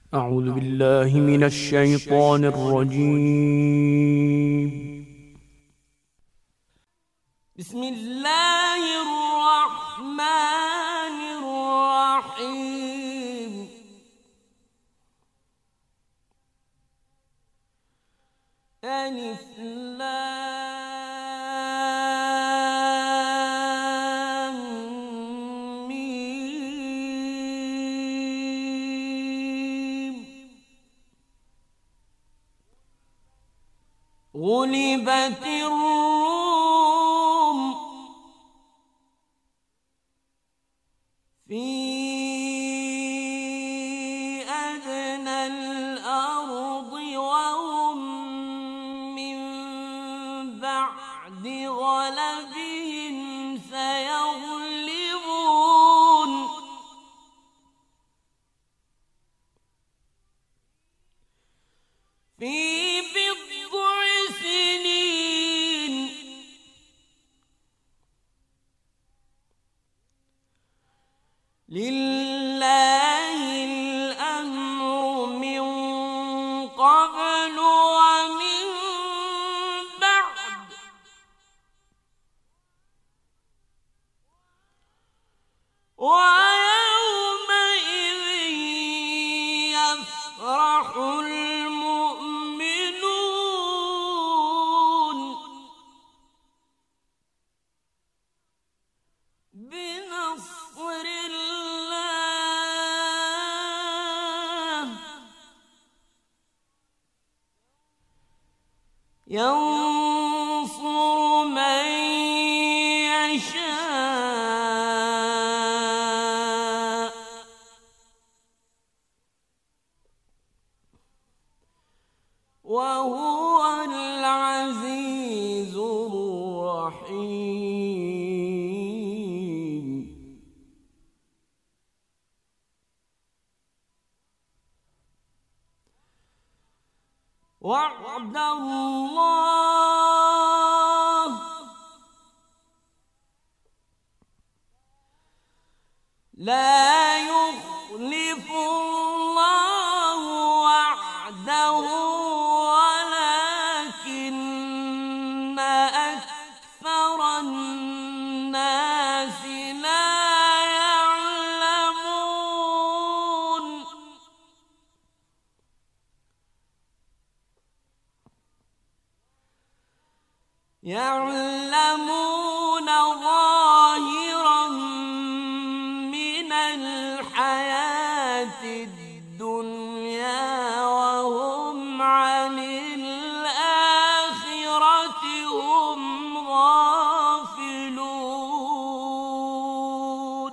أعوذ بالله من الشيطان الرجيم. بسم الله الرحمن الرحيم. ألف لام ميم. غلبت الروم في أدنى الأرض وهم من بعد غلبهم سيغلبون في بضع سنين لله الأمر من قبل ومن بعد ويومئذ يفرح المؤمنون بنصر الله ينصر من يشاء وهو العزيز الرحيم. وعد الله لا يخلف الله وعده ولكن أكثر الناس لا يعلمون. يعلمون ظاهرا من الحياة الدنيا وهم عن الآخرة هم غافلون.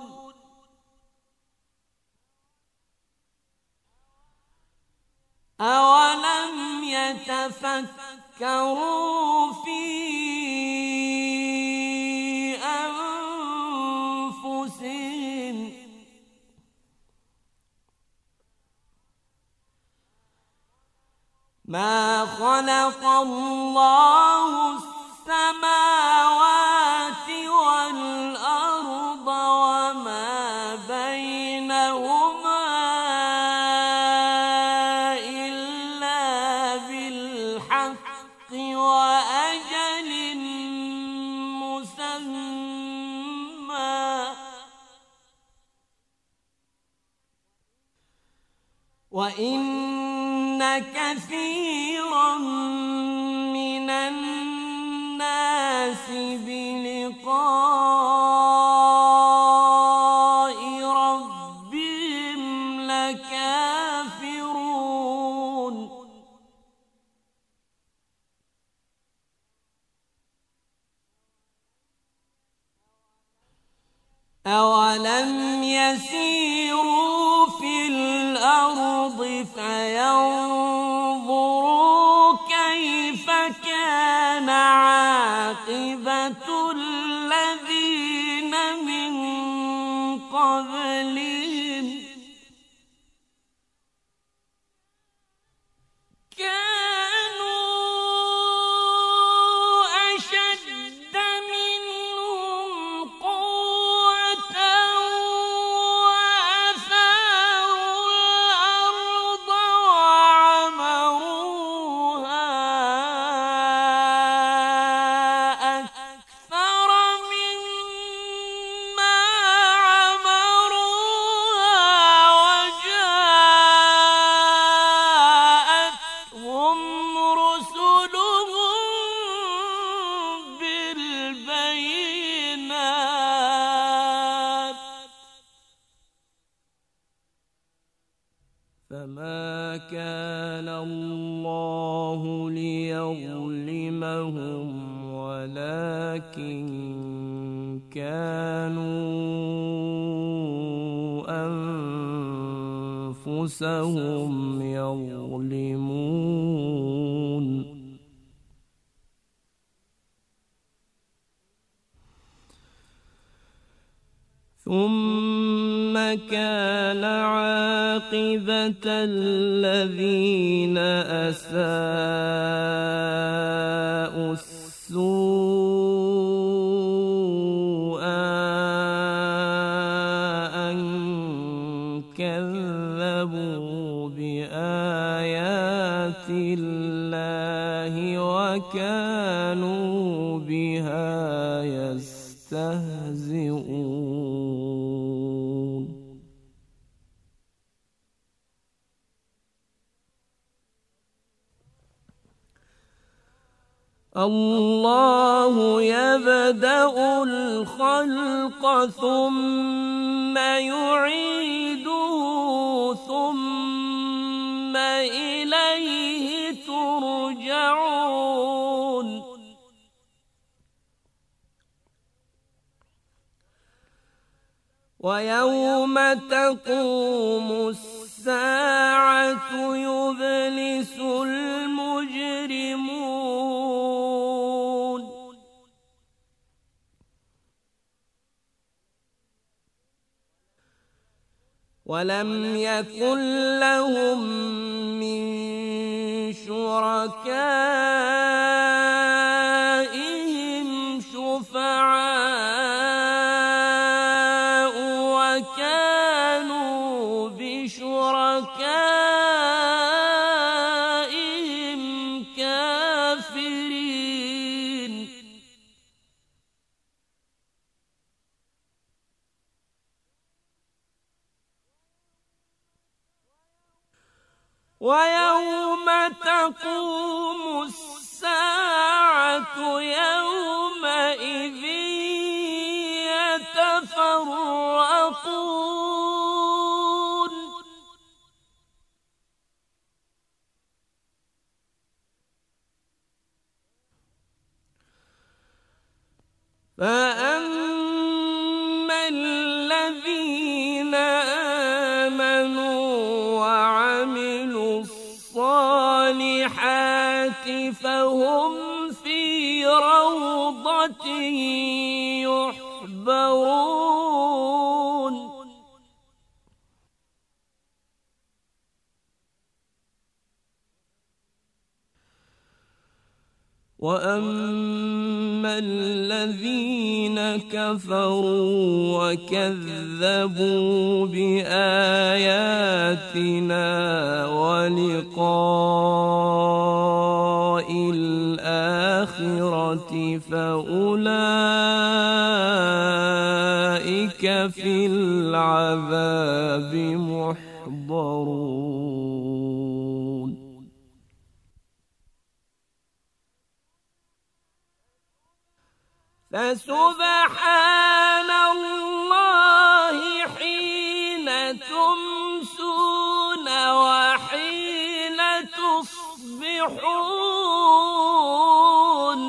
أولم يتفكروا في أنفسهم ما خلق الله السماوات والأرض وما بينهما إلا بالحق وأجل مسمى وإن كثيرا من الناس بلقاء ربهم لكافرون. أولم يسيروا في الأرض فينظروا كيف كان عاقبة الذين من قبلهم كانوا أشد منهم قوة وأثاروا الأرض فما كان الله ليظلمهم ولكن كانوا أنفسهم يظلمون ثم كان عاقبة الذين أساءوا السوء أن كذبوا بآيات الله وكانوا بها يستهزئون. الله يبدأ الخلق ثم يعيده ثم إليه ترجعون. ويوم تقوم الساعة يبلس المجرمون ولم يكن لهم من شركائهم شفعاء وكانوا بشركائهم كافرين. ويوم تقوم الساعة يومئذ يتفرقون. فأما الذين آمنوا وعملوا الصالحات فهم في روضة يحبرون. وأما الذين كفروا وكذبوا بآياتنا ولقاء الآخرة فأولئك في العذاب محضرون. فسبحان الله حين تمسون وحين تصبحون.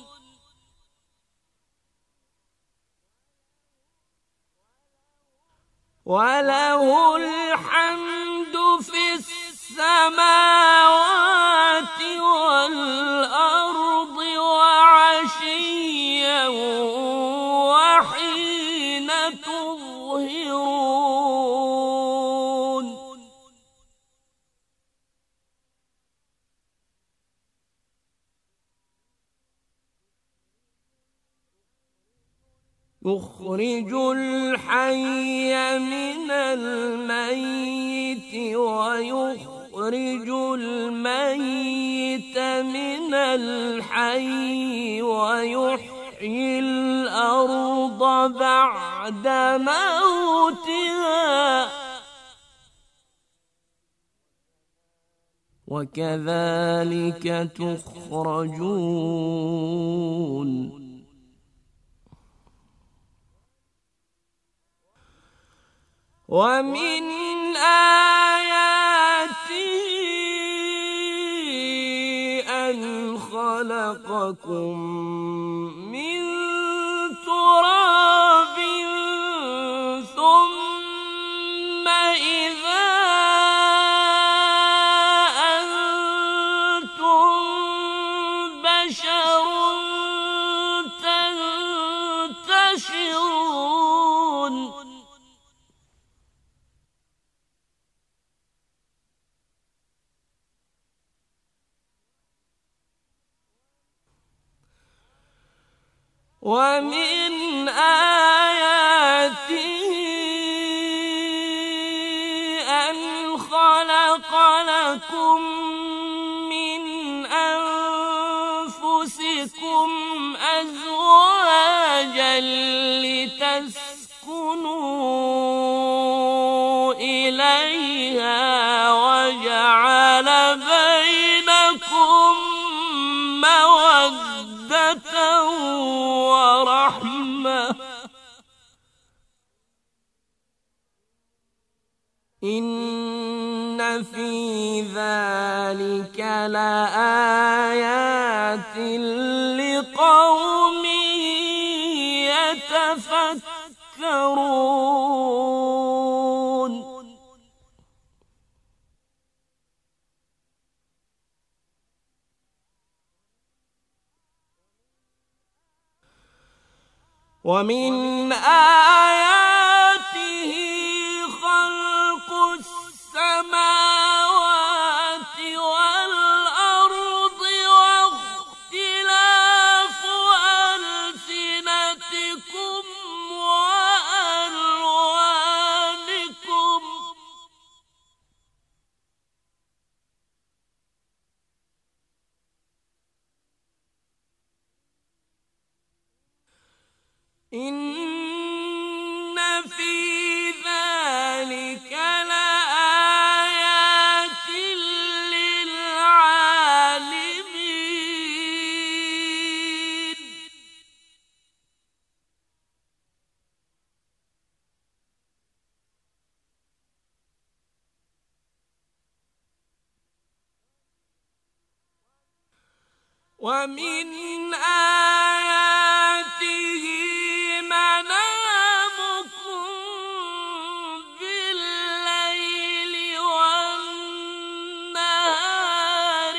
وله الحمد في السماوات والأرض وعشيا وحين تظهرون. يخرج الحي من الميت ويخرج الميت من الحي ويحيي الأرض بعد موتها وكذلك تخرجون. ومن آياته خلقكم من تراب ثم إذا أنتم بشر تنتشرون ومن آياته أن خلق لكم من أنفسكم أزواجا لتسكنوا إليها وجعل بينكم مودة ورحمة إن في ذلك لآيات لقوم يتفكرون ومن آياته خلق السماوات والأرض واختلاف ألسنتكم وألوانكم إن في ذلك لآيات للعالمين ومن آياته منامكم بالليل والنهار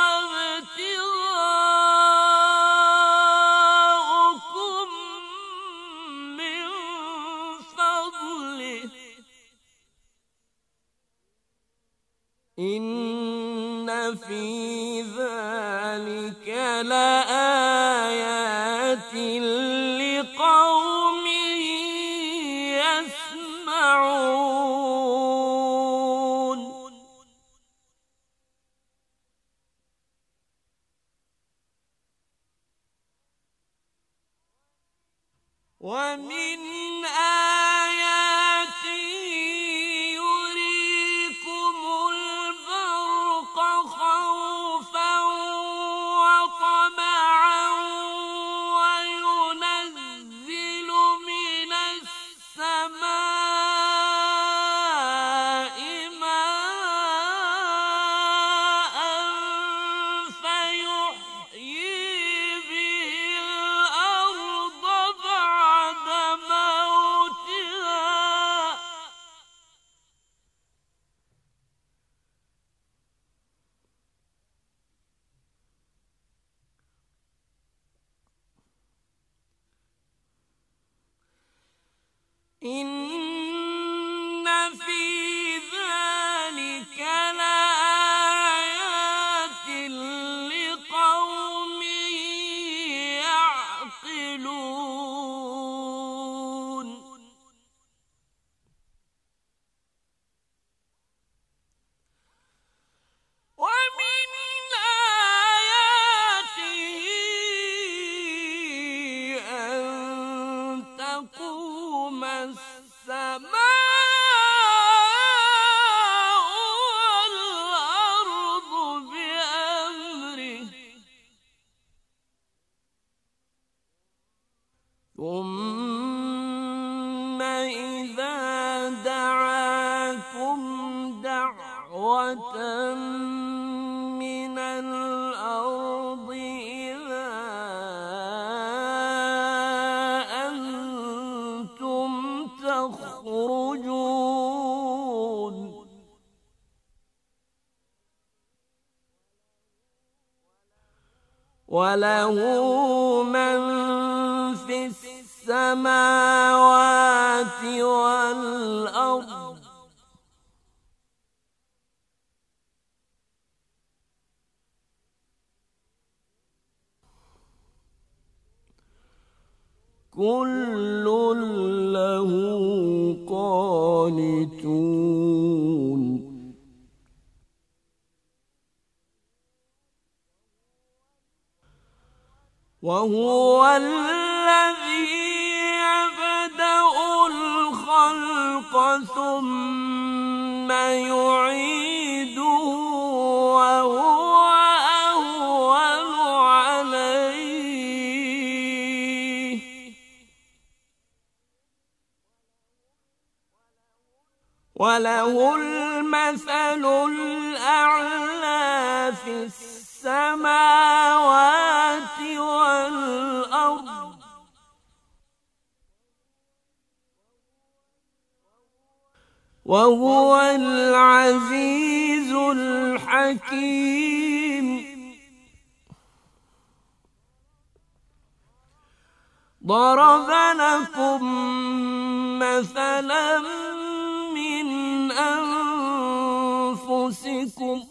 وابتغاؤكم من فضله إن في ذلك لآيات لقوم يسمعون ومن آياته يريكم البرق خوفا وطمعا وينزل من السماء ماء فيحيي به الأرض بعد موتها إن في ذلك لآيات لقوم يعقلون ومن آياته أن تقوم السماء والأرض بأمره ثم إذا دعاكم دعوة من الأرض إذا وله من في السماوات والأرض كل له قانتون وهو الذي يبدأ الخلق ثم يعيده وهو أهون عليه وله المثل الأعلى في السماوات والأرض وهو العزيز الحكيم ضرب لكم مثلا من أنفسكم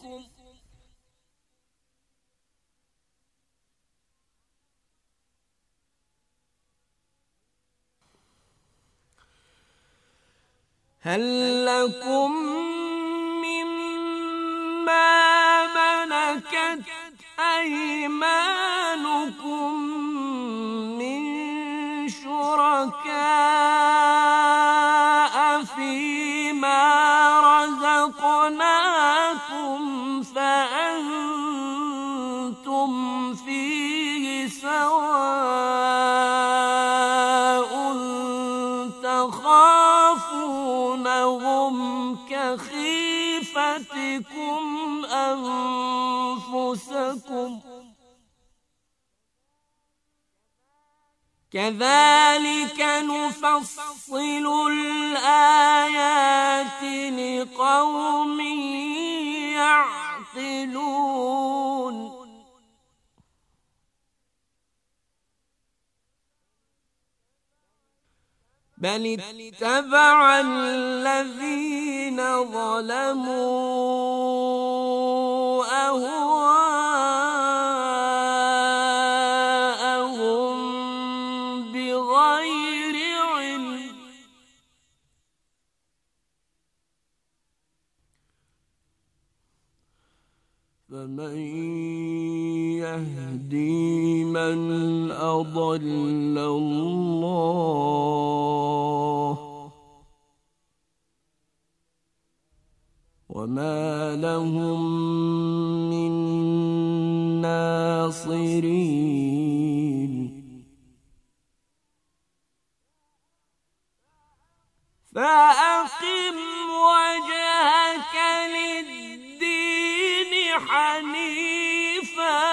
هل لكم مما ملكت أيمانكم من شركاء فيما رزقناكم فأنتم فيه سواء تخافونهم كخيفتكم أنفسكم كذلك نفصل الآيات لقوم يعقلون بل اتبع الذين ظلموا أهواءهم بغير علم فمن يهدي من أضل الله وما لهم من ناصرين فأقم وجهك للدين حنيفا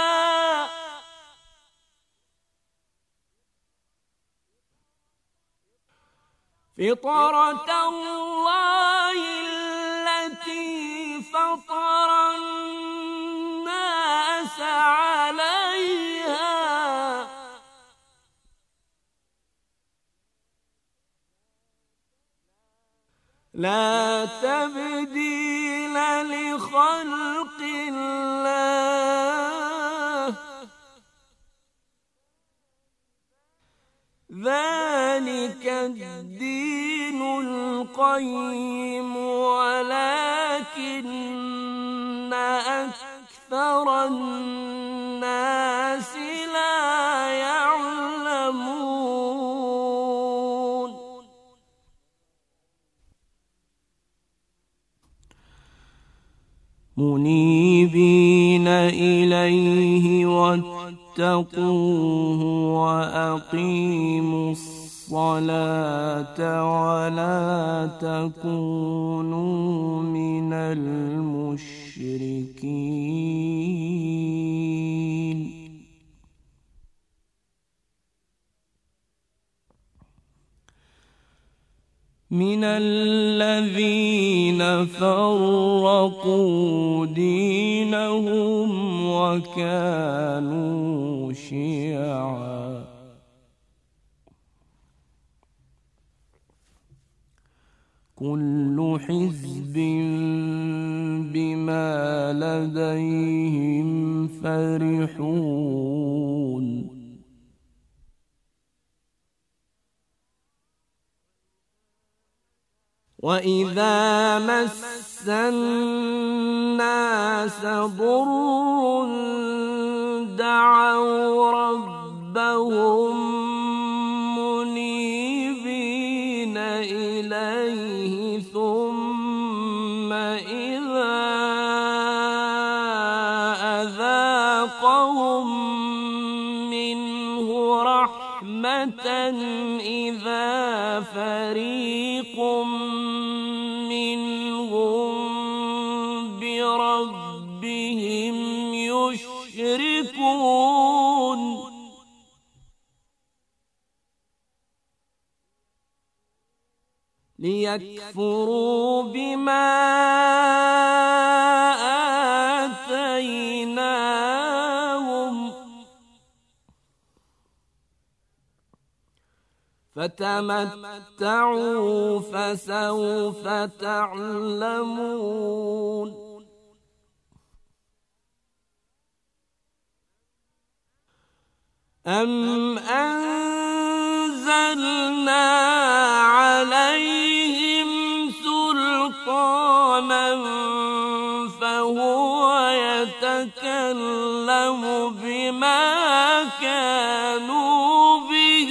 فطرة الله التي فطر الناس عليها لا تبديل لخلق الله ذلك الدين القيم ولكن أكثر الناس لا يعلمون منيبين إليه واتقوه وأقيموا الصلاة ولا تكونوا من المشركين من الذين فرقوا دينهم وكانوا شيعا كل حزب بما لديهم فرحون وإذا مس الناس ضر دعوا ربهم منيبين إليه ثم إذا أذاقهم منه رحمة إذا فريق بربهم يشركون ليكفروا بما آتيناهم فتمتعوا فسوف تعلمون أم أنزلنا عليهم سلطانا فهو يتكلم بما كانوا به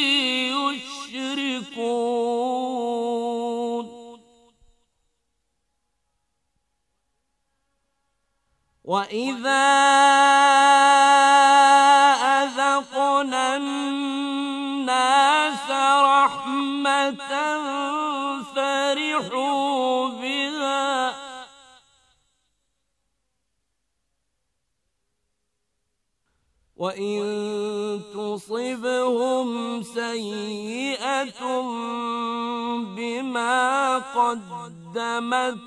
يشركون وإذا أذقنا الناس رحمة فرحوا بها وإن تصبهم سيئة بما قدمت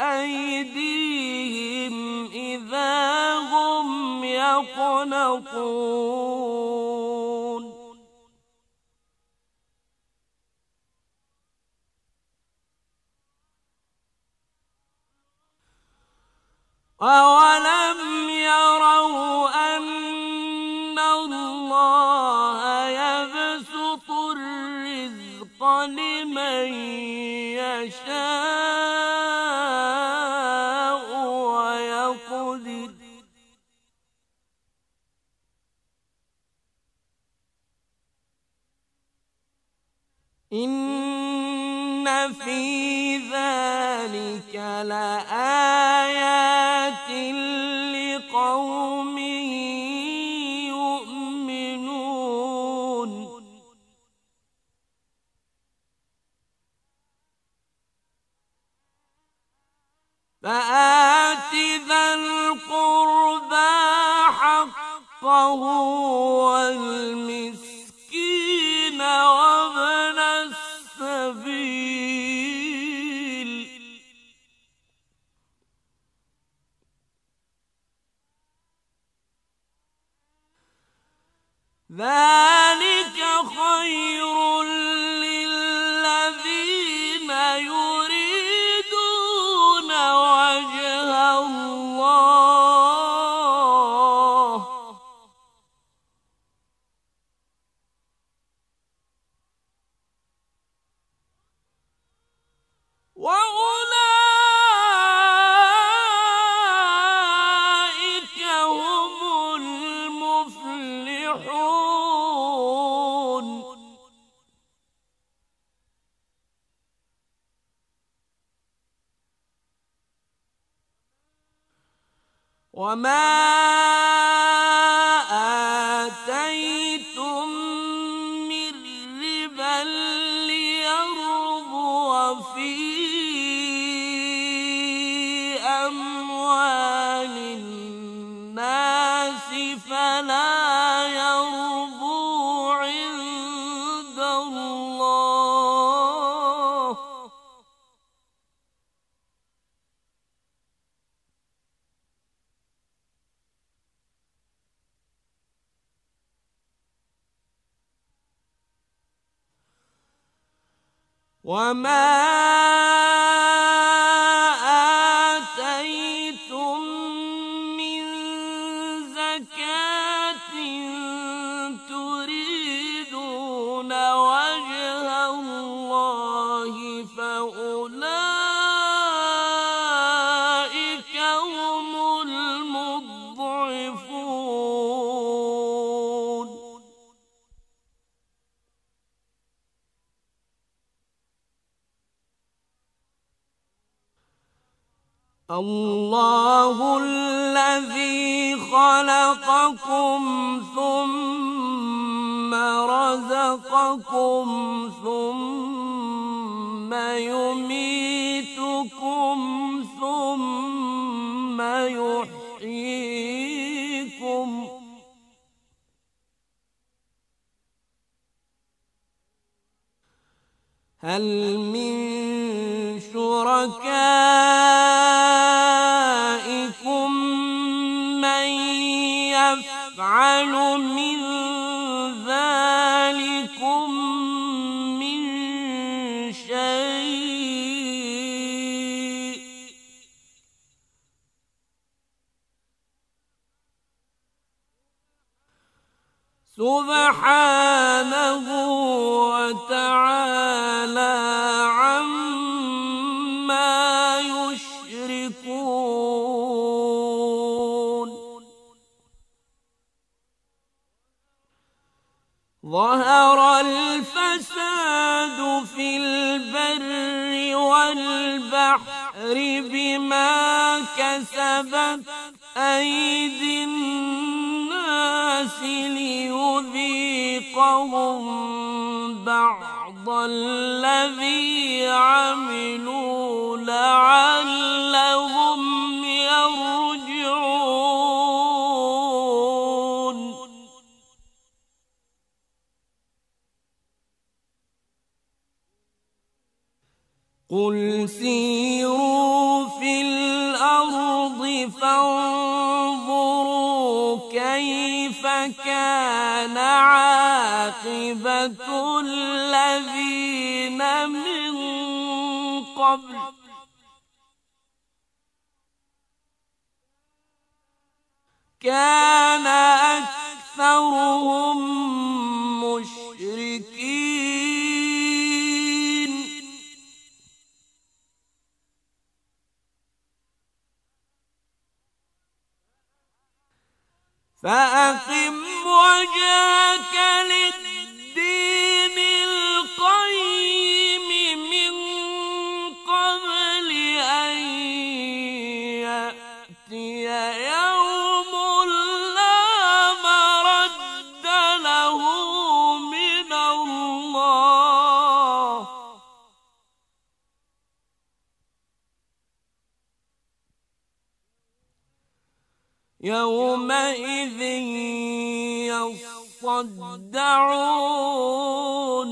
أيديهم إذا هم يقنطون أولم يروا أن الله يبسط الرزق لمن يشاء ويقدر إن في ذلك لآيات لقوم يؤمنون فآت ذا القربى حقه والمسكين وابن السبيل ذلك خير للذين يريدون وجه الله وأولئك هم المفلحون وما آتيتم من ربا ليربو في أموال الناس فلا يربو عند الله وما آتيتم من زكاة تريدون وجه الله فأولئك هم المضعفون. الله الذي خلقكم ثم رزقكم ثم يميتكم ثم يحييكم هل من شركائكم من يفعل من ذلكم من شيء سبحانه وتعالى عما يشركون. ظهر الفساد في البر والبحر بما كسبت أيدي الناس ليذيقهم بعض الذي عملوا لعلهم يرجعون. قل سيروا في الأرض فانظروا كيف كان عاقبة الذين من قبل كان أكثرهم مشركين فأقم وجهك للدين القيم من قبل أن يأتي يوم لا مرد له من الله يومئذ يصدعون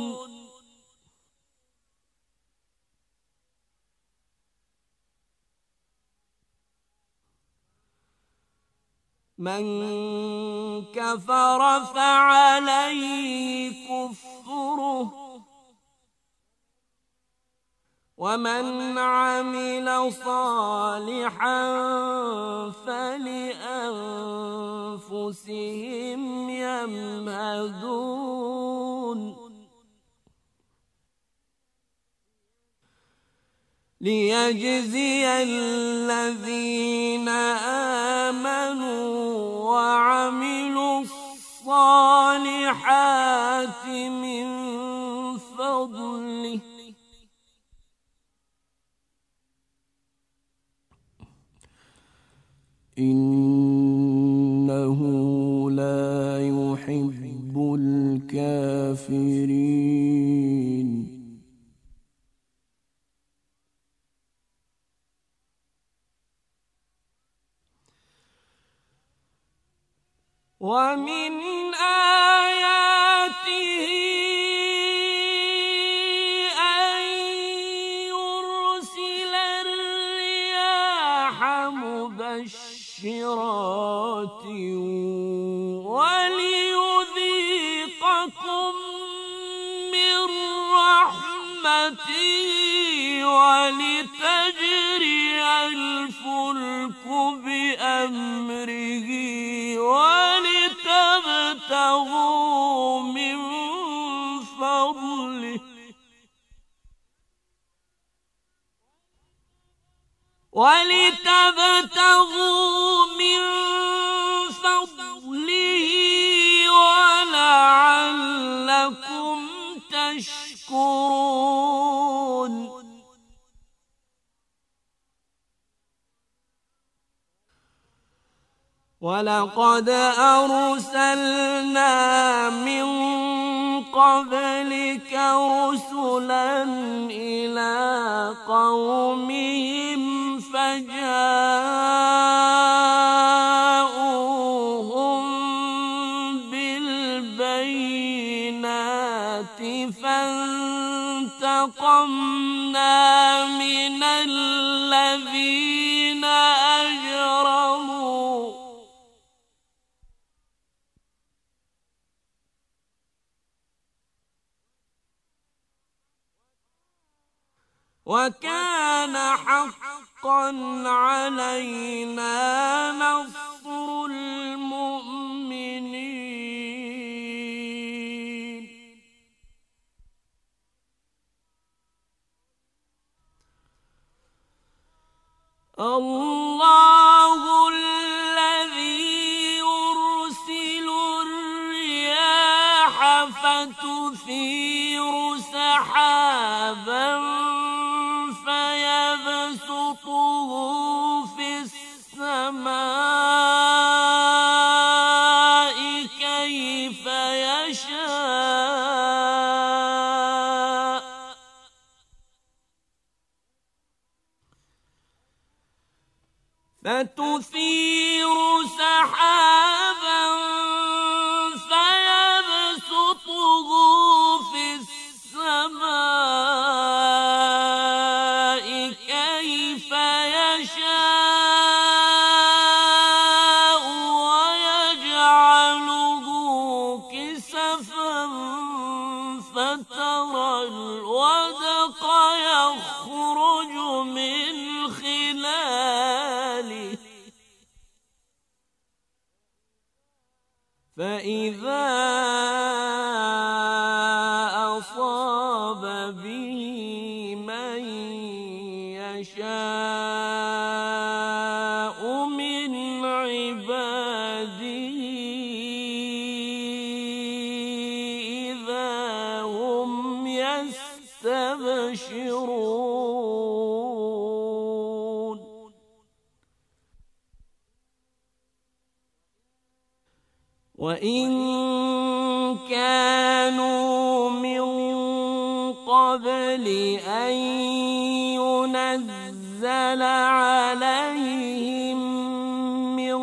من كفر فعليه كفره ومن عمل صالحا فلأنفسهم يمهدون ليجزي الذين آمنوا وعملوا الصالحات من فضله إنه لا يحب الكافرين. ومن آياته أن يرسل الرياح مبشرات وليذيقكم من رحمته ولتجري الفلك بأمره ولتبتغوا من فضله ولعلكم تشكرون. ولقد أرسلنا من قبلك رسلا إلى قومهم فجاءوهم بالبينات فانتقمنا من الذين أجرموا وكان حقا علينا نصر المؤمنين. الله الذي يرسل الرياح فتثير سحابا فيبسطه في السماء كيف يشاء فتثير سحابا فيبسطه في السماء كيف يشاء ويجعله كسفا فترى الودق يخرج من خلاله فإذا أصاب به من يشاء من عباده إذا هم يستبشرون. وإن كانوا من قبل أن ينزل عليهم من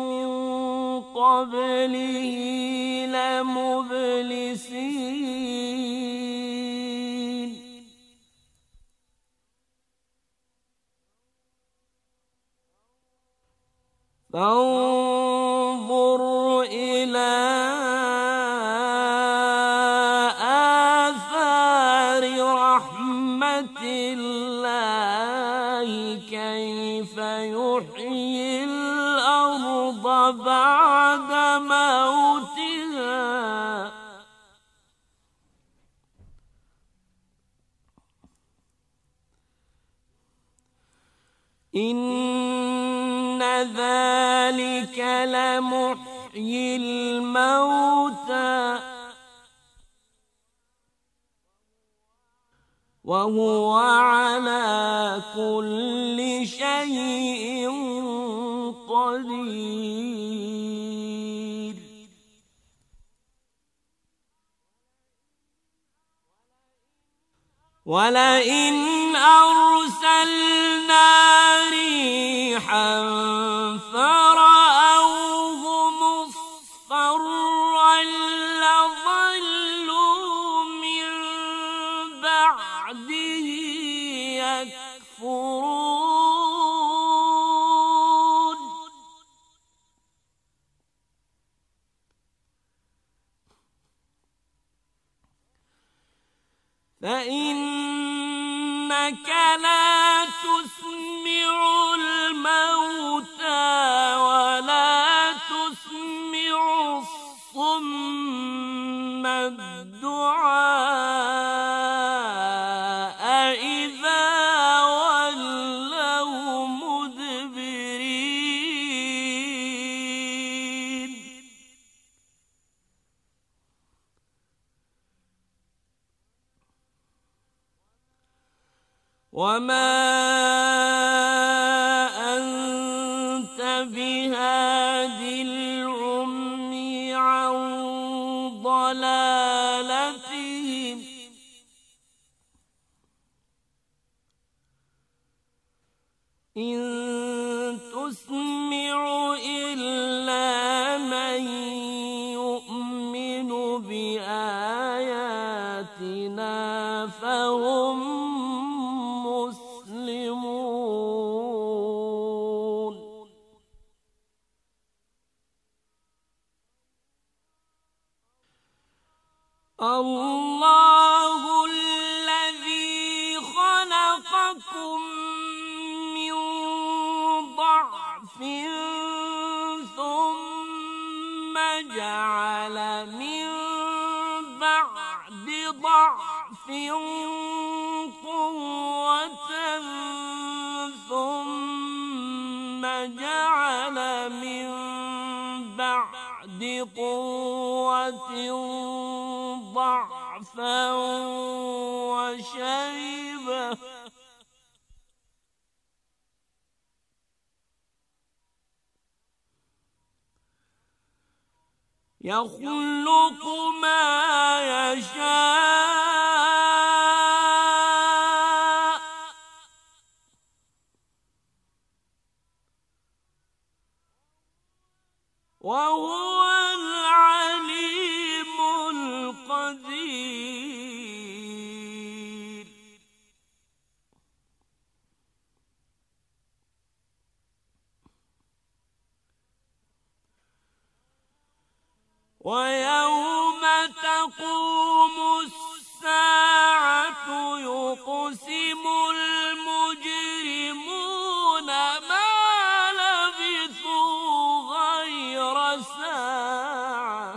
قبله لمبلسين. فانظر إلى آثار رحمة الله كيف يحيي الأرض بعد موتها إن ذلك لمحيي الموتى وهو على كل شيء قدير. ولئن أرسلنا ريحا فرأوه مصفرا لظلوا من بعده يكفرون. فإنك لا تسمع الموتى ولا تسمع الصم الدعاء إذا ولوا مدبرين وما أنت بهاد العمي عن ضلالتهم إن تسمع إلا من يؤمن بآياتنا فهم مسلمون الله الذي خلقكم من ضعف ثم جعل من بعد ضعف قوة ثم جعل من بعد قوة ضعفا وشيبة يخلق ما يشاء وهو العليم القدير ويوم تقوم الساعة يقسم المجرمون ما لبثوا غير ساعة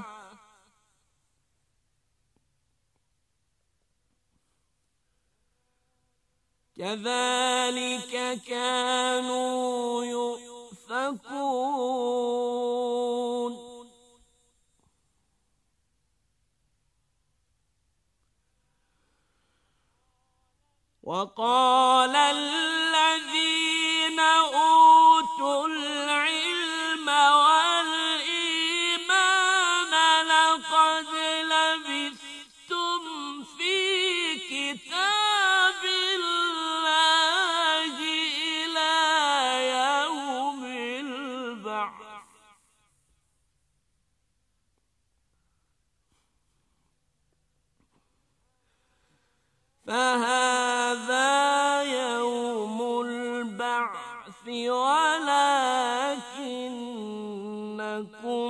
كذلك كانوا يؤفكون وقال الذين أوتوا العلم والإيمان لقد لبثتم في كتاب الله إلى يوم البعث فهذا يوم البعث ولكنكم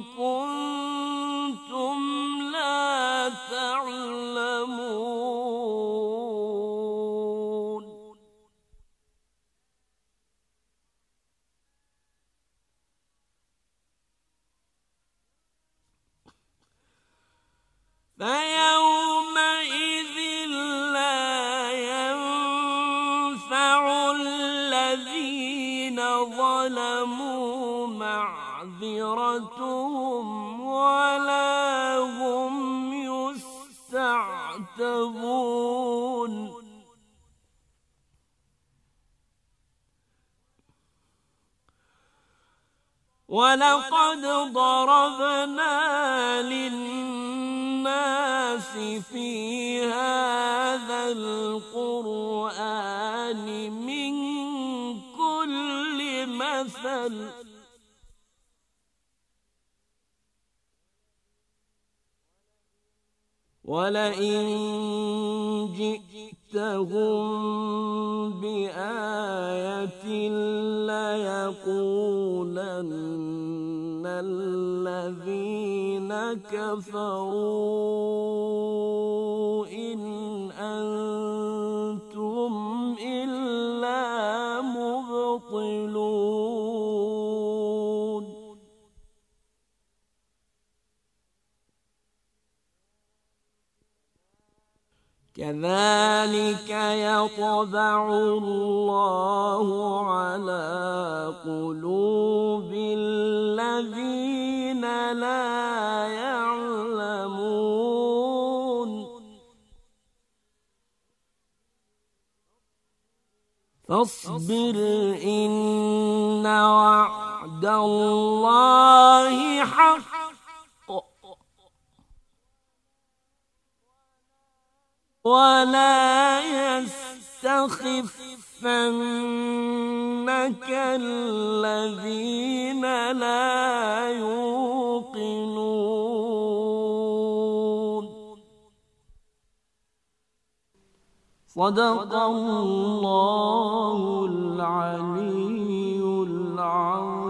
كنتم لا تعلمون فيومئذ لا ينفع الذين ظلموا معذرتهم ولا هم يستعتبون ولقد ضربنا للناس في هذا القرآن من كل مثل ولئن جئتهم بآية ليقولن الذين كفروا إن أنتم إلا كذلك يطبع الله على قلوب الذين لا يعلمون فاصبر إن وعد الله حق ولا يستخفنك الذين لا يوقنون صدق الله العلي العظيم.